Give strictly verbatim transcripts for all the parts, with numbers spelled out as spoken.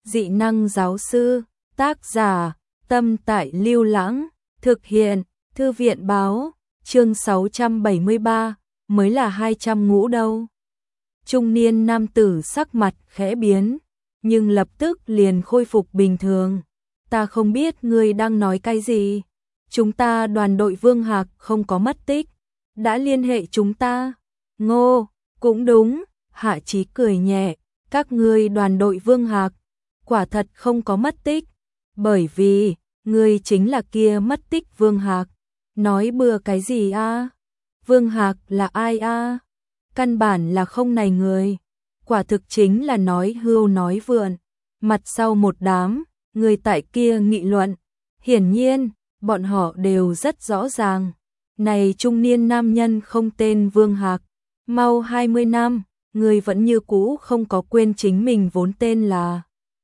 Dị năng giáo sư, tác giả, Tâm Tại Lưu Lãng, thực hiện, Thư viện báo, chương sáu trăm bảy mươi ba, mới là hai trăm ngũ đâu. Trung niên nam tử sắc mặt khẽ biến, nhưng lập tức liền khôi phục bình thường. Ta không biết ngươi đang nói cái gì. Chúng ta đoàn đội Vương Hạc không có mất tích, đã liên hệ chúng ta. Ngô, cũng đúng, Hạ Chí cười nhẹ, các ngươi đoàn đội Vương Hạc quả thật không có mất tích, bởi vì ngươi chính là kia mất tích Vương Hạc. Nói bừa cái gì a? Vương Hạc là ai a? Căn bản là không này người, quả thực chính là nói hưu nói vượn. Mặt sau một đám người tại kia nghị luận, hiển nhiên bọn họ đều rất rõ ràng, này trung niên nam nhân không tên Vương Hạc, mau hai mươi năm, người vẫn như cũ không có quên chính mình vốn tên là.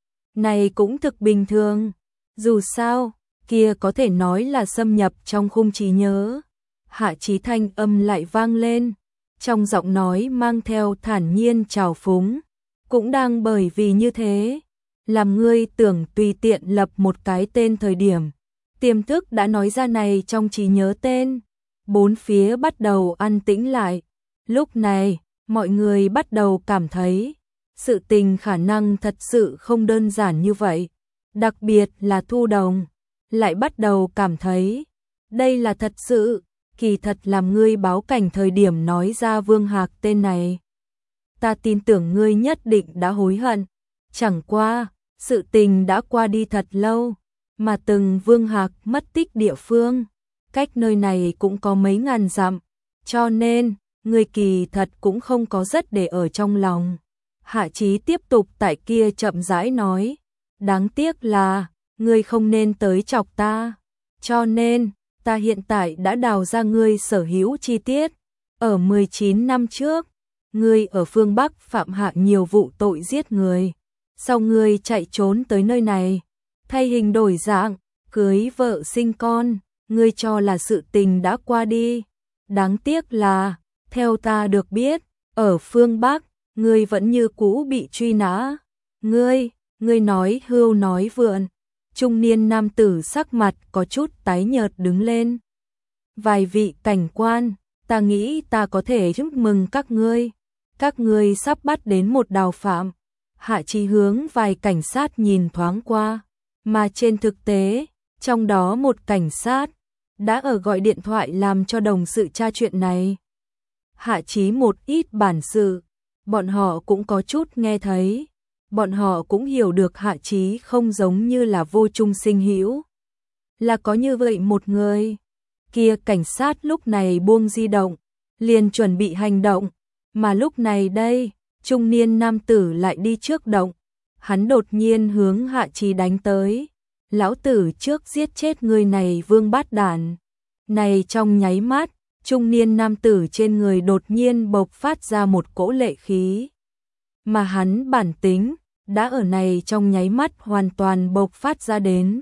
Này cũng thực bình thường, dù sao, kia có thể nói là xâm nhập trong khung trí nhớ. Hạ Chí thanh âm lại vang lên, trong giọng nói mang theo thản nhiên trào phúng, cũng đang bởi vì như thế, làm ngươi tưởng tùy tiện lập một cái tên thời điểm, tiềm thức đã nói ra này trong trí nhớ tên. Bốn phía bắt đầu an tĩnh lại, lúc này, mọi người bắt đầu cảm thấy, sự tình khả năng thật sự không đơn giản như vậy, đặc biệt là Thu Đồng, lại bắt đầu cảm thấy, đây là thật sự, kỳ thật làm ngươi báo cảnh thời điểm nói ra Vương Hạc tên này. Ta tin tưởng ngươi nhất định đã hối hận, chẳng qua, sự tình đã qua đi thật lâu, mà từng Vương Hạc mất tích địa phương, cách nơi này cũng có mấy ngàn dặm, cho nên, ngươi kỳ thật cũng không có rất để ở trong lòng. Hạ Chí tiếp tục tại kia chậm rãi nói, đáng tiếc là, ngươi không nên tới chọc ta, cho nên, ta hiện tại đã đào ra ngươi sở hữu chi tiết. Ở mười chín năm trước, ngươi ở phương Bắc phạm hạ nhiều vụ tội giết người, sau ngươi chạy trốn tới nơi này, thay hình đổi dạng, cưới vợ sinh con, ngươi cho là sự tình đã qua đi. Đáng tiếc là, theo ta được biết, ở phương Bắc, ngươi vẫn như cũ bị truy nã. Ngươi, ngươi nói hưu nói vượn. Trung niên nam tử sắc mặt có chút tái nhợt đứng lên. Vài vị cảnh quan, ta nghĩ ta có thể chúc mừng các ngươi. Các ngươi sắp bắt đến một đào phạm. Hạ Chí hướng vài cảnh sát nhìn thoáng qua, mà trên thực tế, trong đó một cảnh sát đã ở gọi điện thoại làm cho đồng sự tra chuyện này. Hạ Chí một ít bản sự, bọn họ cũng có chút nghe thấy, bọn họ cũng hiểu được Hạ Chí không giống như là vô trung sinh hữu, là có như vậy một người. Kia cảnh sát lúc này buông di động, liền chuẩn bị hành động, mà lúc này đây, trung niên nam tử lại đi trước động, hắn đột nhiên hướng Hạ Chí đánh tới. Lão tử trước giết chết người này Vương Bát Đản. Này trong nháy mắt, trung niên nam tử trên người đột nhiên bộc phát ra một cỗ lệ khí. Mà hắn bản tính, đã ở này trong nháy mắt hoàn toàn bộc phát ra đến.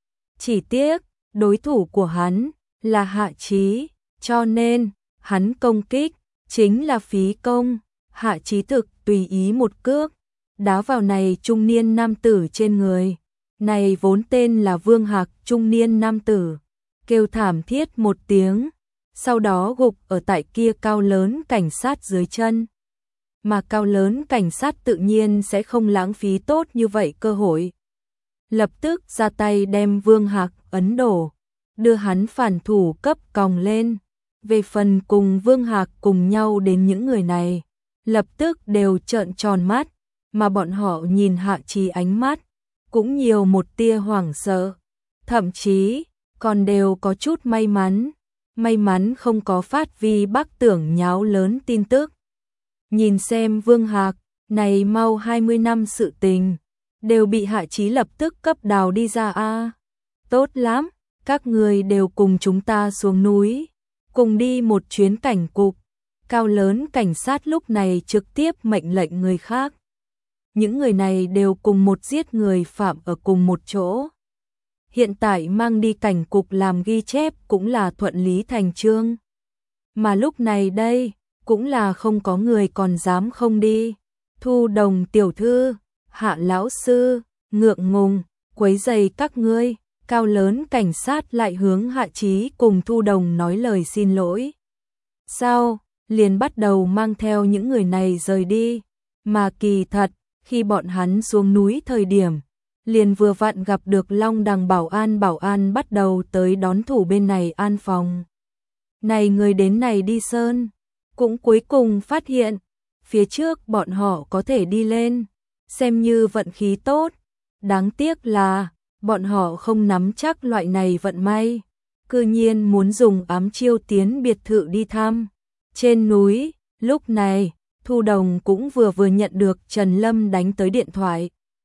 Chỉ tiếc, đối thủ của hắn là Hạ Chí, cho nên, hắn công kích, chính là phí công. Hạ Chí thực tùy ý một cước, đá vào này trung niên nam tử trên người. Này vốn tên là Vương Hạc trung niên nam tử, kêu thảm thiết một tiếng, sau đó gục ở tại kia cao lớn cảnh sát dưới chân. Mà cao lớn cảnh sát tự nhiên sẽ không lãng phí tốt như vậy cơ hội. Lập tức ra tay đem Vương Hạc ấn đổ, đưa hắn phản thủ cấp còng lên. Về phần cùng Vương Hạc cùng nhau đến những người này, lập tức đều trợn tròn mắt, mà bọn họ nhìn Hạ Chí ánh mắt cũng nhiều một tia hoảng sợ, thậm chí còn đều có chút may mắn, may mắn không có phát vi Bắc tưởng nháo lớn tin tức. Nhìn xem Vương Hạc, này mau hai mươi năm sự tình, đều bị Hạ Chí lập tức cấp đào đi ra a. Tốt lắm, các người đều cùng chúng ta xuống núi, cùng đi một chuyến cảnh cục. Cao lớn cảnh sát lúc này trực tiếp mệnh lệnh người khác. Những người này đều cùng một giết người phạm ở cùng một chỗ. Hiện tại mang đi cảnh cục làm ghi chép cũng là thuận lý thành chương. Mà lúc này đây, cũng là không có người còn dám không đi. Thu Đồng tiểu thư, Hạ lão sư, ngượng ngùng, quấy rầy các ngươi. Cao lớn cảnh sát lại hướng Hạ Chí cùng Thu Đồng nói lời xin lỗi. Sau, liền bắt đầu mang theo những người này rời đi. Mà kỳ thật, khi bọn hắn xuống núi thời điểm, liền vừa vặn gặp được Long Đằng bảo an bảo an bắt đầu tới đón thủ bên này an phòng. Này người đến này đi sơn, cũng cuối cùng phát hiện, phía trước bọn họ có thể đi lên, xem như vận khí tốt. Đáng tiếc là, bọn họ không nắm chắc loại này vận may, cư nhiên muốn dùng ám chiêu tiến biệt thự đi thăm. Trên núi, lúc này, Thu Đồng cũng vừa vừa nhận được Trần Lâm đánh tới điện thoại.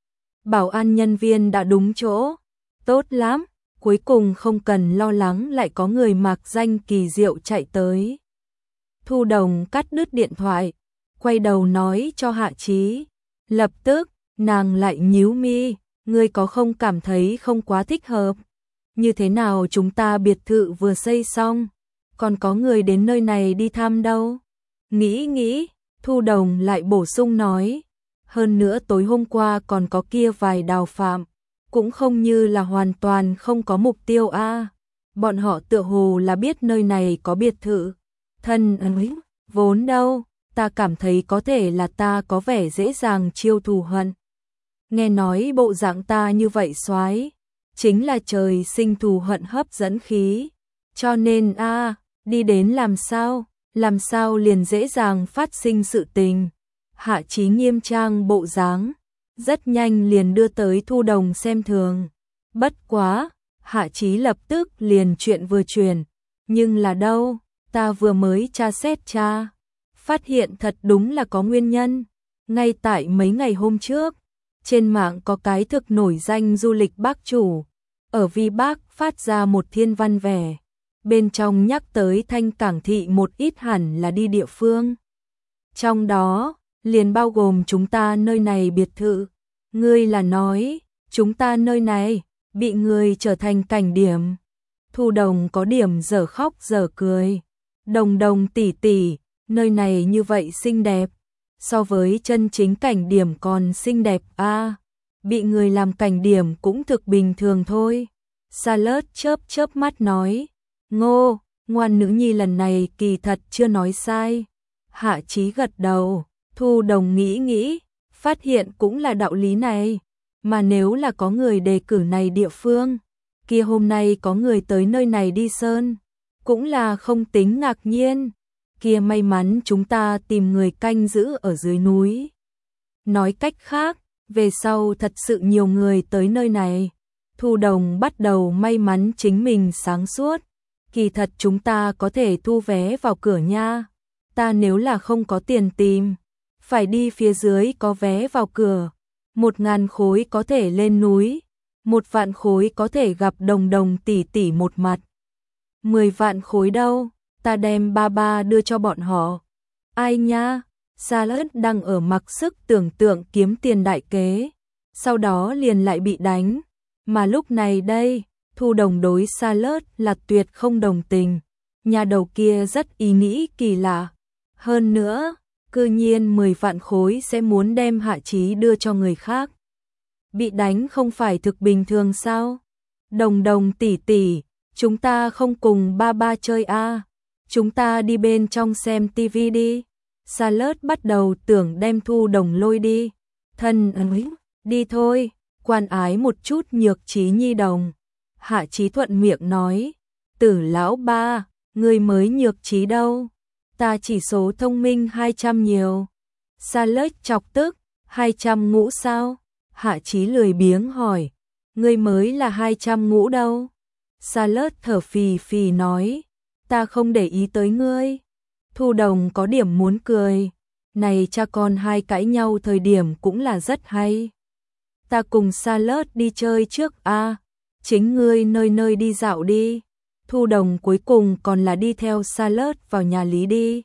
Bảo an nhân viên đã đúng chỗ, tốt lắm, cuối cùng không cần lo lắng lại có người mặc danh kỳ diệu chạy tới. Thu Đồng cắt đứt điện thoại, quay đầu nói cho Hạ Chí. Lập tức, nàng lại nhíu mi, ngươi có không cảm thấy không quá thích hợp? Như thế nào chúng ta biệt thự vừa xây xong, còn có người đến nơi này đi thăm đâu? Nghĩ nghĩ, Thu Đồng lại bổ sung nói, hơn nữa tối hôm qua còn có kia vài đào phạm, cũng không như là hoàn toàn không có mục tiêu a. À. Bọn họ tựa hồ là biết nơi này có biệt thự. Thân ấy, vốn đâu, ta cảm thấy có thể là ta có vẻ dễ dàng chiêu thù hận. Nghe nói bộ dạng ta như vậy soái, chính là trời sinh thù hận hấp dẫn khí. Cho nên a, à, đi đến làm sao, làm sao liền dễ dàng phát sinh sự tình. Hạ Chí nghiêm trang bộ dáng, rất nhanh liền đưa tới Thu Đồng xem thường. Bất quá, Hạ Chí lập tức liền chuyện vừa truyền, nhưng là đâu, ta vừa mới tra xét tra, phát hiện thật đúng là có nguyên nhân. Ngay tại mấy ngày hôm trước, trên mạng có cái thực nổi danh du lịch bác chủ, ở Vi Bác phát ra một thiên văn vẻ, bên trong nhắc tới Thanh Cảng thị một ít hẳn là đi địa phương. Trong đó, liền bao gồm chúng ta nơi này biệt thự. Ngươi là nói, chúng ta nơi này, bị người trở thành cảnh điểm. Thu Đồng có điểm dở khóc dở cười. Đồng Đồng tỷ tỷ, nơi này như vậy xinh đẹp, so với chân chính cảnh điểm còn xinh đẹp a. À, bị người làm cảnh điểm cũng thực bình thường thôi. Salad chớp chớp mắt nói, ngô, ngoan nữ nhi lần này kỳ thật chưa nói sai. Hạ Chí gật đầu, Thu Đồng nghĩ nghĩ, phát hiện cũng là đạo lý này. Mà nếu là có người đề cử này địa phương, kia hôm nay có người tới nơi này đi sơn, cũng là không tính ngạc nhiên. Kia may mắn chúng ta tìm người canh giữ ở dưới núi. Nói cách khác, về sau thật sự nhiều người tới nơi này. Thu Đồng bắt đầu may mắn chính mình sáng suốt. Kỳ thật chúng ta có thể thu vé vào cửa nha. Ta nếu là không có tiền tìm, phải đi phía dưới có vé vào cửa. Một ngàn khối có thể lên núi, một vạn khối có thể gặp Đồng Đồng tỷ tỷ một mặt. Mười vạn khối đâu, ta đem ba ba đưa cho bọn họ. Ai nha, Salad đang ở mặc sức tưởng tượng kiếm tiền đại kế, sau đó liền lại bị đánh. Mà lúc này đây, Thu Đồng đối Salad là tuyệt không đồng tình. Nhà đầu kia rất ý nghĩ kỳ lạ. Hơn nữa, cư nhiên mười vạn khối sẽ muốn đem Hạ Chí đưa cho người khác. Bị đánh không phải thực bình thường sao? Đồng Đồng tỷ tỷ, chúng ta không cùng ba ba chơi a, à? Chúng ta đi bên trong xem tivi đi. Salad bắt đầu tưởng đem Thu Đồng lôi đi. Thân ấy, đi thôi, quan ái một chút nhược trí nhi đồng. Hạ Chí thuận miệng nói, Tử lão ba, người mới nhược trí đâu? Ta chỉ số thông minh hai trăm nhiều. Salad chọc tức, hai trăm ngũ sao? Hạ Chí lười biếng hỏi, ngươi mới là hai trăm ngũ đâu? Salad thở phì phì nói, ta không để ý tới ngươi. Thu Đồng có điểm muốn cười, này cha con hai cãi nhau thời điểm cũng là rất hay. Ta cùng Salad đi chơi trước a, à, chính ngươi nơi nơi đi dạo đi. Thu Đồng cuối cùng còn là đi theo Salad vào nhà Lý đi.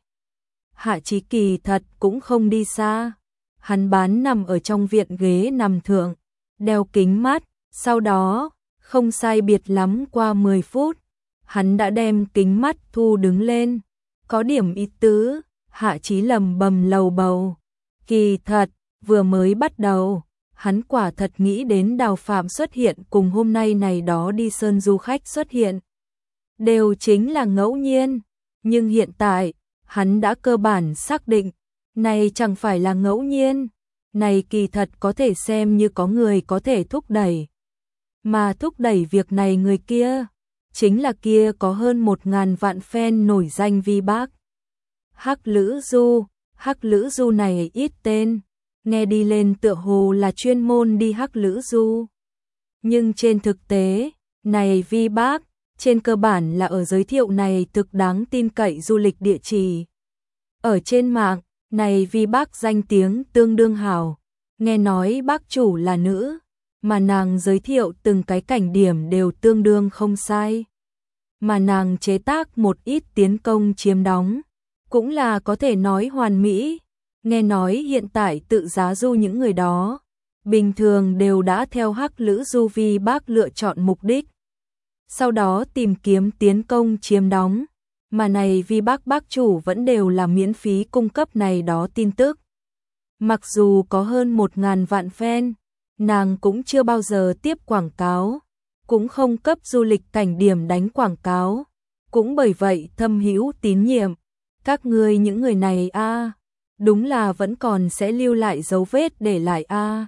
Hạ Chí kỳ thật cũng không đi xa. Hắn bán nằm ở trong viện ghế nằm thượng, đeo kính mát, sau đó, không sai biệt lắm qua mười phút, hắn đã đem kính mắt thu đứng lên. Có điểm ý tứ, Hạ Chí lầm bầm lầu bầu. Kỳ thật, vừa mới bắt đầu, hắn quả thật nghĩ đến Đào Phạm xuất hiện cùng hôm nay này đó đi sơn du khách xuất hiện. Đều chính là ngẫu nhiên, nhưng hiện tại, hắn đã cơ bản xác định, này chẳng phải là ngẫu nhiên, này kỳ thật có thể xem như có người có thể thúc đẩy. Mà thúc đẩy việc này người kia, chính là kia có hơn một ngàn vạn fan nổi danh vi bác. Hắc Lữ Du, Hắc Lữ Du này ít tên, nghe đi lên tựa hồ là chuyên môn đi Hắc Lữ Du. Nhưng trên thực tế, này vi bác, trên cơ bản là ở giới thiệu này thực đáng tin cậy du lịch địa chỉ. Ở trên mạng, này vi bác danh tiếng tương đương hào, nghe nói bác chủ là nữ, mà nàng giới thiệu từng cái cảnh điểm đều tương đương không sai. Mà nàng chế tác một ít tiến công chiếm đóng, cũng là có thể nói hoàn mỹ. Nghe nói hiện tại tự giá du những người đó, bình thường đều đã theo Hắc Lữ Du vi bác lựa chọn mục đích. Sau đó tìm kiếm tiến công chiếm đóng, mà này vi bác bác chủ vẫn đều là miễn phí cung cấp này đó tin tức. Mặc dù có hơn một ngàn vạn fan, nàng cũng chưa bao giờ tiếp quảng cáo, cũng không cấp du lịch cảnh điểm đánh quảng cáo, cũng bởi vậy thâm hữu tín nhiệm. Các ngươi những người này a, à, đúng là vẫn còn sẽ lưu lại dấu vết để lại a. À.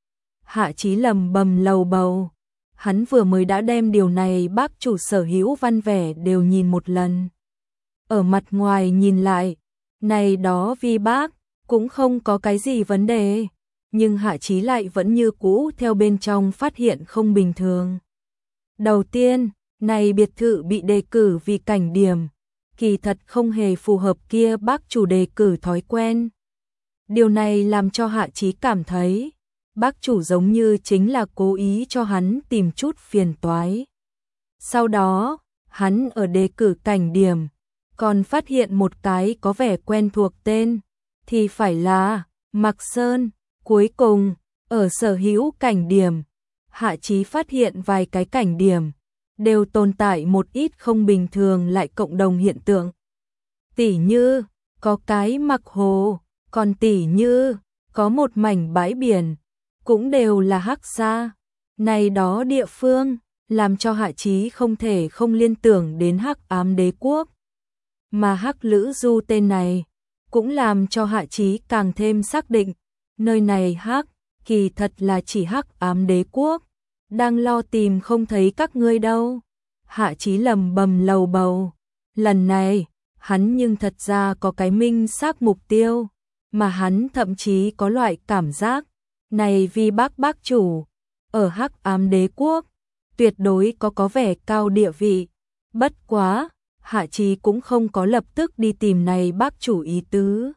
Hạ Chí lầm bầm lầu bầu, hắn vừa mới đã đem điều này bác chủ sở hữu văn vẻ đều nhìn một lần. Ở mặt ngoài nhìn lại, này đó vi bác, cũng không có cái gì vấn đề, nhưng Hạ Chí lại vẫn như cũ theo bên trong phát hiện không bình thường. Đầu tiên, này biệt thự bị đề cử vì cảnh điểm, kỳ thật không hề phù hợp kia bác chủ đề cử thói quen. Điều này làm cho Hạ Chí cảm thấy, bác chủ giống như chính là cố ý cho hắn tìm chút phiền toái. Sau đó, hắn ở đề cử cảnh điểm, còn phát hiện một cái có vẻ quen thuộc tên, thì phải là Mạc Sơn. Cuối cùng, ở sở hữu cảnh điểm, Hạ Chí phát hiện vài cái cảnh điểm, đều tồn tại một ít không bình thường lại cộng đồng hiện tượng. Tỉ như, có cái Mặc Hồ, còn tỉ như, có một mảnh bãi biển, cũng đều là Hắc Sa. Này đó địa phương, làm cho Hạ Chí không thể không liên tưởng đến Hắc Ám Đế Quốc. Mà Hắc Lữ Du tên này, cũng làm cho Hạ Chí càng thêm xác định, nơi này Hắc, kỳ thật là chỉ Hắc Ám Đế Quốc, đang lo tìm không thấy các ngươi đâu. Hạ Chí lầm bầm lầu bầu, lần này, hắn nhưng thật ra có cái minh xác mục tiêu, mà hắn thậm chí có loại cảm giác, này vì bác bác chủ, ở Hắc Ám Đế Quốc, tuyệt đối có có vẻ cao địa vị. Bất quá, Hạ Chí cũng không có lập tức đi tìm này bác chủ ý tứ.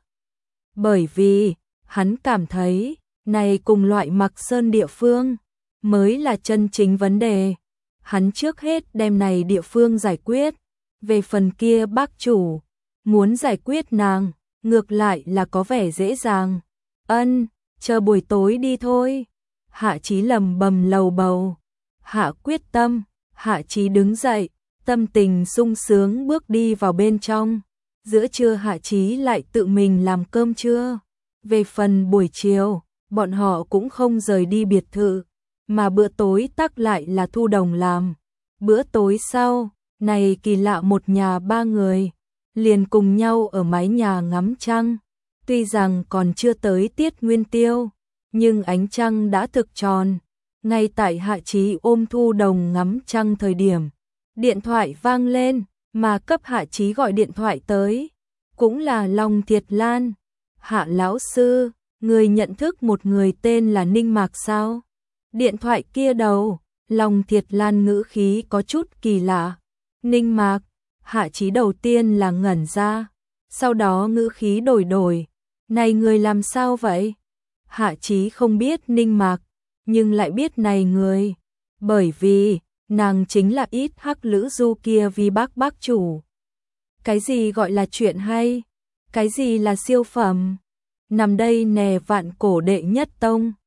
Bởi vì, hắn cảm thấy, này cùng loại Mạc Sơn địa phương, mới là chân chính vấn đề. Hắn trước hết đem này địa phương giải quyết, về phần kia bác chủ, muốn giải quyết nàng, ngược lại là có vẻ dễ dàng. Ân, chờ buổi tối đi thôi. Hạ Chí lầm bầm lầu bầu. Hạ quyết tâm, Hạ Chí đứng dậy, tâm tình sung sướng bước đi vào bên trong. Giữa trưa Hạ Chí lại tự mình làm cơm trưa. Về phần buổi chiều, bọn họ cũng không rời đi biệt thự, mà bữa tối tắc lại là Thu Đồng làm. Bữa tối sau, này kỳ lạ một nhà ba người, liền cùng nhau ở mái nhà ngắm trăng. Tuy rằng còn chưa tới tiết nguyên tiêu, nhưng ánh trăng đã thực tròn. Ngay tại Hạ Chí ôm Thu Đồng ngắm trăng thời điểm, điện thoại vang lên, mà cấp Hạ Chí gọi điện thoại tới, cũng là Long Thiệt Lan. Hạ lão sư, người nhận thức một người tên là Ninh Mạc sao? Điện thoại kia đầu, Long Thiệt Lan ngữ khí có chút kỳ lạ. Ninh Mạc, Hạ Chí đầu tiên là ngẩn ra, sau đó ngữ khí đổi đổi. Này người làm sao vậy? Hạ Chí không biết Ninh Mạc, nhưng lại biết này người, bởi vì nàng chính là ít Hắc Lữ Du kia vì bác bác chủ. Cái gì gọi là chuyện hay? Cái gì là siêu phẩm? Nằm đây nè vạn cổ đệ nhất tông.